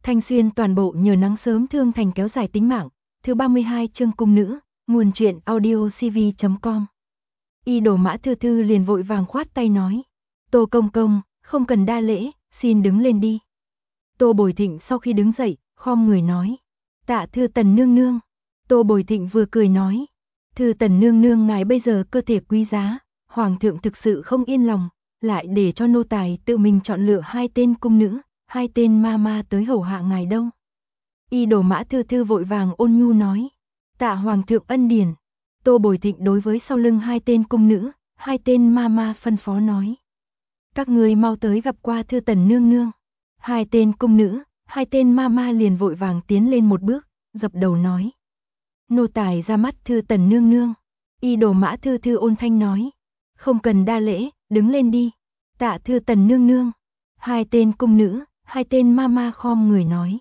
Thanh Xuyên toàn bộ nhờ nắng sớm thương thành kéo dài tính mạng. Thứ 32 chương cung nữ, nguồn truyện audiocv.com. Y Đồ Mã Thư Thư liền vội vàng khoát tay nói. Tô công công, không cần đa lễ, xin đứng lên đi. Tô Bồi Thịnh sau khi đứng dậy, khom người nói. Tạ Thư Tần nương nương. Tô Bồi Thịnh vừa cười nói. Thư Tần nương nương ngài bây giờ cơ thể quý giá, Hoàng thượng thực sự không yên lòng, lại để cho nô tài tự mình chọn lựa 2 tên cung nữ, 2 tên ma ma tới hầu hạ ngài đâu. Y Đồ Mã Thư Thư vội vàng ôn nhu nói. Tạ Hoàng thượng ân điển. Tô Bồi Thịnh đối với sau lưng 2 tên cung nữ, 2 tên ma ma phân phó nói. Các người mau tới gặp qua Thư Tần nương nương. 2 tên cung nữ, 2 tên ma ma liền vội vàng tiến lên một bước, dập đầu nói. Nô tài ra mắt Thư Tần nương nương. Y Đồ Mã Thư Thư ôn thanh nói. Không cần đa lễ, đứng lên đi. Tạ Thư Tần nương nương. 2 tên cung nữ, 2 tên ma ma khom người nói.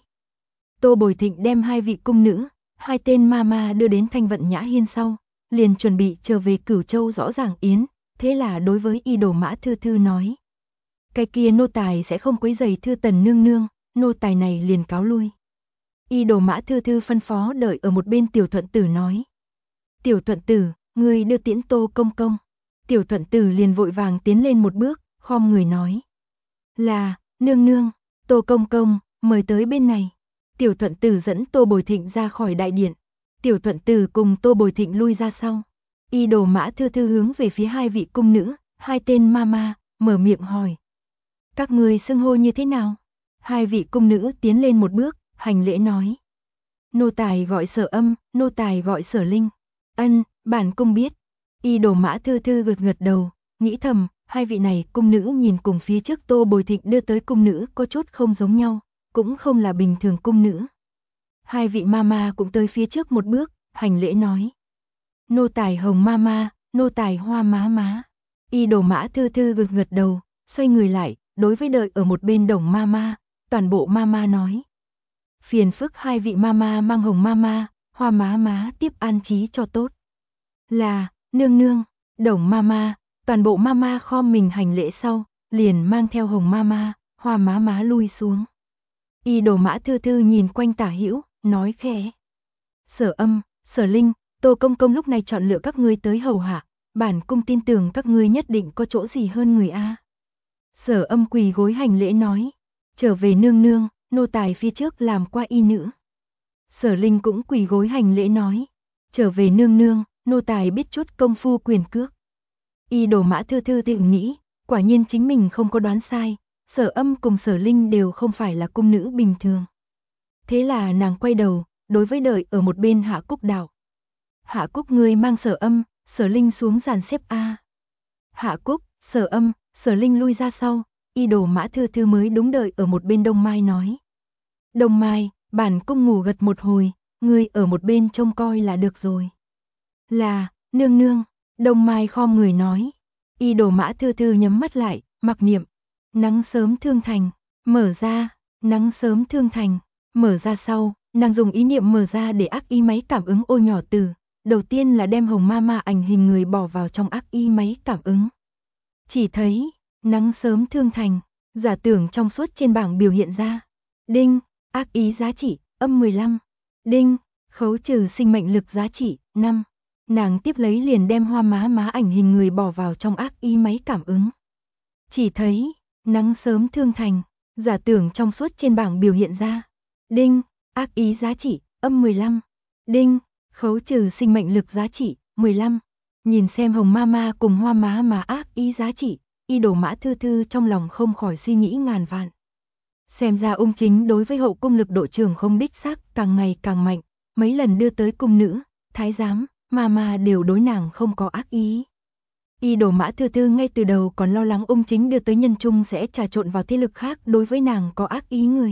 Tô Bồi Thịnh đem 2 vị cung nữ, 2 tên ma ma đưa đến Thanh Vận Nhã Hiên sau, liền chuẩn bị trở về Cửu Châu rõ ràng yến, thế là đối với Y Đồ Mã Thư Thư nói. Cái kia nô tài sẽ không quấy rầy Thư Tần nương nương, nô tài này liền cáo lui. Y Đồ Mã Thư Thư phân phó đợi ở một bên Tiểu Thuận Tử nói. Tiểu Thuận Tử, ngươi đưa tiễn Tô công công. Tiểu Thuận Tử liền vội vàng tiến lên một bước, khom người nói. Là, nương nương, Tô công công, mời tới bên này. Tiểu Thuận Tử dẫn Tô Bồi Thịnh ra khỏi đại điện. Tiểu Thuận Tử cùng Tô Bồi Thịnh lui ra sau. Y Đồ Mã Thư Thư hướng về phía 2 vị cung nữ, 2 tên ma ma, mở miệng hỏi. Các ngươi xưng hô như thế nào? 2 vị cung nữ tiến lên một bước, hành lễ nói. Nô tài gọi Sở Âm, nô tài gọi Sở Linh. Ân, bản cung biết. Y Đồ Mã Thư Thư gật gật đầu, nghĩ thầm, 2 vị này cung nữ nhìn cùng phía trước Tô Bồi Thịnh đưa tới cung nữ có chút không giống nhau, cũng không là bình thường cung nữ. 2 vị mama cũng tới phía trước một bước, hành lễ nói. Nô tài Hồng mama, nô tài Hoa má má. Y Đồ Mã Thư Thư gật gật đầu, xoay người lại, đối với đợi ở một bên Đồng mama, toàn bộ mama nói. Phiền phức 2 vị mama mang Hồng mama, Hoa má má tiếp an trí cho tốt. Là, nương nương, Đồng mama, toàn bộ mama khom mình hành lễ sau, liền mang theo Hồng mama, Hoa má má lui xuống. Y Đồ Mã Thư Thư nhìn quanh tả hữu, nói khẽ. Sở Âm, Sở Linh, Tô công công lúc này chọn lựa các ngươi tới hầu hạ, bản cung tin tưởng các ngươi nhất định có chỗ gì hơn người a. Sở Âm quỳ gối hành lễ nói. Trở về nương nương, nô tài phía trước làm qua y nữ. Sở Linh cũng quỳ gối hành lễ nói. Trở về nương nương, nô tài biết chút công phu quyền cước. Y Đồ Mã Thư Thư tự nghĩ, quả nhiên chính mình không có đoán sai. Sở Âm cùng Sở Linh đều không phải là cung nữ bình thường. Thế là nàng quay đầu, đối với đợi ở một bên Hạ Cúc đạo. Hạ Cúc ngươi mang Sở Âm, Sở Linh xuống dàn xếp A. Hạ Cúc, Sở Âm, Sở Linh lui ra sau, Y Đồ Mã Thư Thư mới đúng đợi ở một bên Đông Mai nói. Đông Mai, bản cung ngủ gật một hồi, ngươi ở một bên trông coi là được rồi. Là, nương nương, Đông Mai khom người nói. Y Đồ Mã Thư Thư nhắm mắt lại, mặc niệm. Nắng sớm thương thành, mở ra, nắng sớm thương thành, mở ra sau, nàng dùng ý niệm mở ra để ác y máy cảm ứng ô nhỏ từ. Đầu tiên là đem Hồng mama ảnh hình người bỏ vào trong ác y máy cảm ứng. Chỉ thấy, nắng sớm thương thành, giả tưởng trong suốt trên bảng biểu hiện ra. Đinh, ác ý giá trị, âm 15. Đinh, khấu trừ sinh mệnh lực giá trị, 5. Nàng tiếp lấy liền đem Hoa má má ảnh hình người bỏ vào trong ác y máy cảm ứng. Chỉ thấy, nắng sớm thương thành, giả tưởng trong suốt trên bảng biểu hiện ra. Đinh, ác ý giá trị, âm 15. Đinh, khấu trừ sinh mệnh lực giá trị, 15. Nhìn xem Hồng mama cùng Hoa má má ác ý giá trị, Y Đồ Mã Thư Thư trong lòng không khỏi suy nghĩ ngàn vạn. Xem ra Ung Chính đối với hậu cung lực độ trưởng không đích xác càng ngày càng mạnh, mấy lần đưa tới cung nữ, thái giám, mama đều đối nàng không có ác ý. Y Đồ Mã Thư Thư ngay từ đầu còn lo lắng Ung Chính đưa tới nhân trung sẽ trà trộn vào thế lực khác đối với nàng có ác ý người.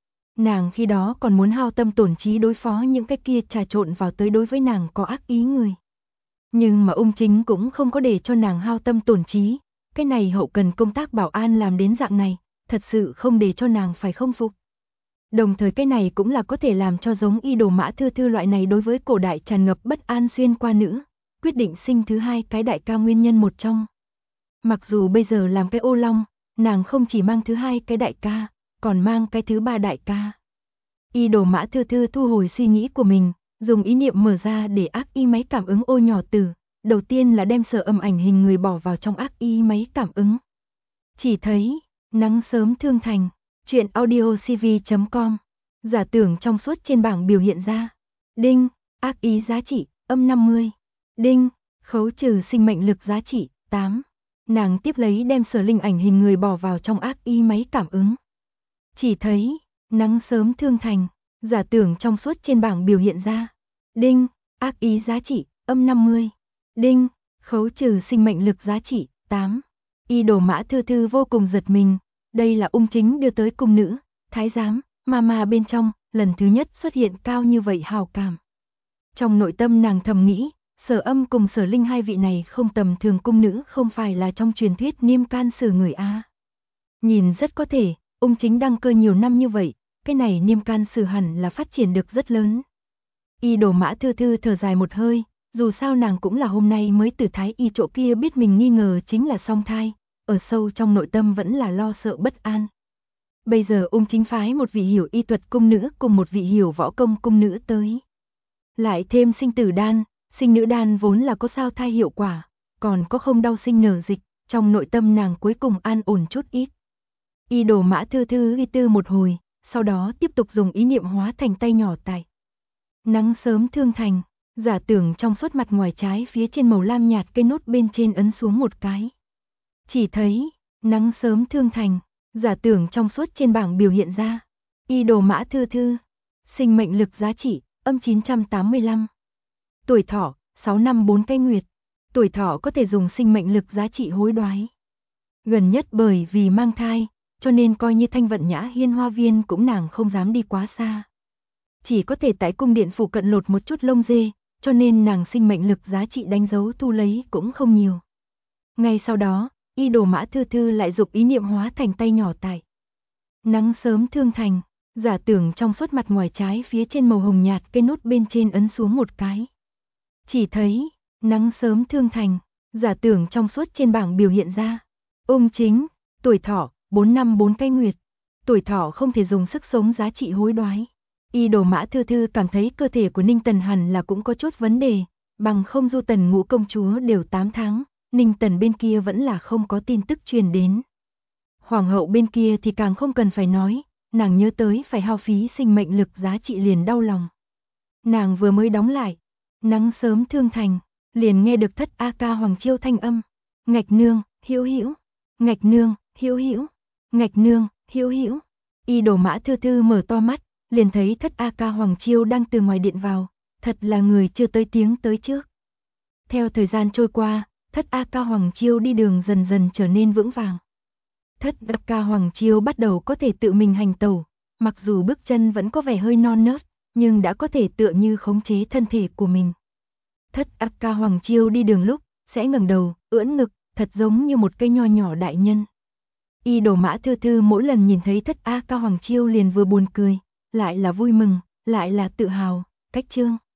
Nàng khi đó còn muốn hao tâm tổn trí đối phó những cái kia trà trộn vào tới đối với nàng có ác ý người. Nhưng mà Ung Chính cũng không có để cho nàng hao tâm tổn trí, cái này hậu cần công tác bảo an làm đến dạng này, thật sự không để cho nàng phải không phục. Đồng thời cái này cũng là có thể làm cho giống Y Đồ Mã Thư Thư loại này đối với cổ đại tràn ngập bất an xuyên qua nữ, quyết định sinh thứ 2 cái đại ca nguyên nhân một trong. Mặc dù bây giờ làm cái ô long, nàng không chỉ mang thứ 2 cái đại ca, còn mang cái thứ 3 đại ca. Y Đồ Mã Thư Thư thu hồi suy nghĩ của mình, dùng ý niệm mở ra để ác y máy cảm ứng ô nhỏ tử. Đầu tiên là đem Sở Âm ảnh hình người bỏ vào trong ác y máy cảm ứng. Chỉ thấy, nắng sớm thương thành, truyện audio cv.com, giả tưởng trong suốt trên bảng biểu hiện ra. Đinh, ác ý giá trị, âm 50. Đinh, khấu trừ sinh mệnh lực giá trị, 8. Nàng tiếp lấy đem Sở Linh ảnh hình người bỏ vào trong ác y máy cảm ứng. Chỉ thấy, nắng sớm thương thành, giả tưởng trong suốt trên bảng biểu hiện ra. Đinh, ác ý giá trị, âm 50. Đinh, khấu trừ sinh mệnh lực giá trị, 8. Y Đồ Mã Thư Thư vô cùng giật mình, đây là Ung Chính đưa tới cung nữ, thái giám, mà bên trong, lần thứ nhất xuất hiện cao như vậy hào cảm. Trong nội tâm nàng thầm nghĩ, Sở Âm cùng Sở Linh hai vị này không tầm thường cung nữ, không phải là trong truyền thuyết Niêm Can Sử người a. Nhìn rất có thể, Ung Chính đăng cơ nhiều năm như vậy, cái này Niêm Can Sử hẳn là phát triển được rất lớn. Y Đồ Mã Thư Thư thở dài một hơi, dù sao nàng cũng là hôm nay mới từ Thái y chỗ kia biết mình nghi ngờ chính là song thai, ở sâu trong nội tâm vẫn là lo sợ bất an. Bây giờ Ung Chính phái một vị hiểu y thuật cung nữ cùng một vị hiểu võ công cung nữ tới. Lại thêm sinh tử đan, sinh nữ đan vốn là có sao thai hiệu quả, còn có không đau sinh nở dịch, trong nội tâm nàng cuối cùng an ổn chút ít. Y Đồ Mã Thư Thư ghi tư một hồi, sau đó tiếp tục dùng ý niệm hóa thành tay nhỏ tại nắng sớm thương thành, giả tưởng trong suốt mặt ngoài trái phía trên màu lam nhạt cây nốt bên trên ấn xuống một cái. Chỉ thấy, nắng sớm thương thành, giả tưởng trong suốt trên bảng biểu hiện ra. Y Đồ Mã Thư Thư, sinh mệnh lực giá trị, âm 985. Tuổi thọ, 6 năm 4 cây nguyệt. Tuổi thọ có thể dùng sinh mệnh lực giá trị hối đoái. Gần nhất bởi vì mang thai, cho nên coi như Thanh Vận Nhã Hiên Hoa Viên cũng nàng không dám đi quá xa. Chỉ có thể tại cung điện phụ cận lột một chút lông dê, cho nên nàng sinh mệnh lực giá trị đánh dấu thu lấy cũng không nhiều. Ngay sau đó, Y Đồ Mã Thư Thư lại dục ý niệm hóa thành tay nhỏ tại nắng sớm thương thành, giả tưởng trong suốt mặt ngoài trái phía trên màu hồng nhạt cây nốt bên trên ấn xuống một cái. Chỉ thấy, nắng sớm thương thành, giả tưởng trong suốt trên bảng biểu hiện ra. Ung Chính, tuổi thọ, 4 năm 4 cây nguyệt. Tuổi thọ không thể dùng sức sống giá trị hối đoái. Y Đồ Mã Thư Thư cảm thấy cơ thể của Ninh Tần hẳn là cũng có chút vấn đề, bằng không Du Tần Ngũ công chúa đều 8 tháng, Ninh Tần bên kia vẫn là không có tin tức truyền đến. Hoàng hậu bên kia thì càng không cần phải nói, nàng nhớ tới phải hao phí sinh mệnh lực giá trị liền đau lòng. Nàng vừa mới đóng lại, nắng sớm thương thành, liền nghe được Thất A Ca Hoàng Chiêu thanh âm. Ngạch nương, hữu hữu, ngạch nương, hữu hữu, ngạch nương, hữu hữu. Y Đồ Mã Thư Thư mở to mắt, liền thấy Thất A Ca Hoàng Chiêu đang từ ngoài điện vào, thật là người chưa tới tiếng tới trước. Theo thời gian trôi qua, Thất A Ca Hoàng Chiêu đi đường dần dần trở nên vững vàng. Thất A Ca Hoàng Chiêu bắt đầu có thể tự mình hành tẩu, mặc dù bước chân vẫn có vẻ hơi non nớt, nhưng đã có thể tựa như khống chế thân thể của mình. Thất A Ca Hoàng Chiêu đi đường lúc, sẽ ngẩng đầu, ưỡn ngực, thật giống như một cây nho nhỏ đại nhân. Y Đồ Mã Thư Thư mỗi lần nhìn thấy Thất A Ca Hoàng Chiêu liền vừa buồn cười, lại là vui mừng, lại là tự hào, cách chương.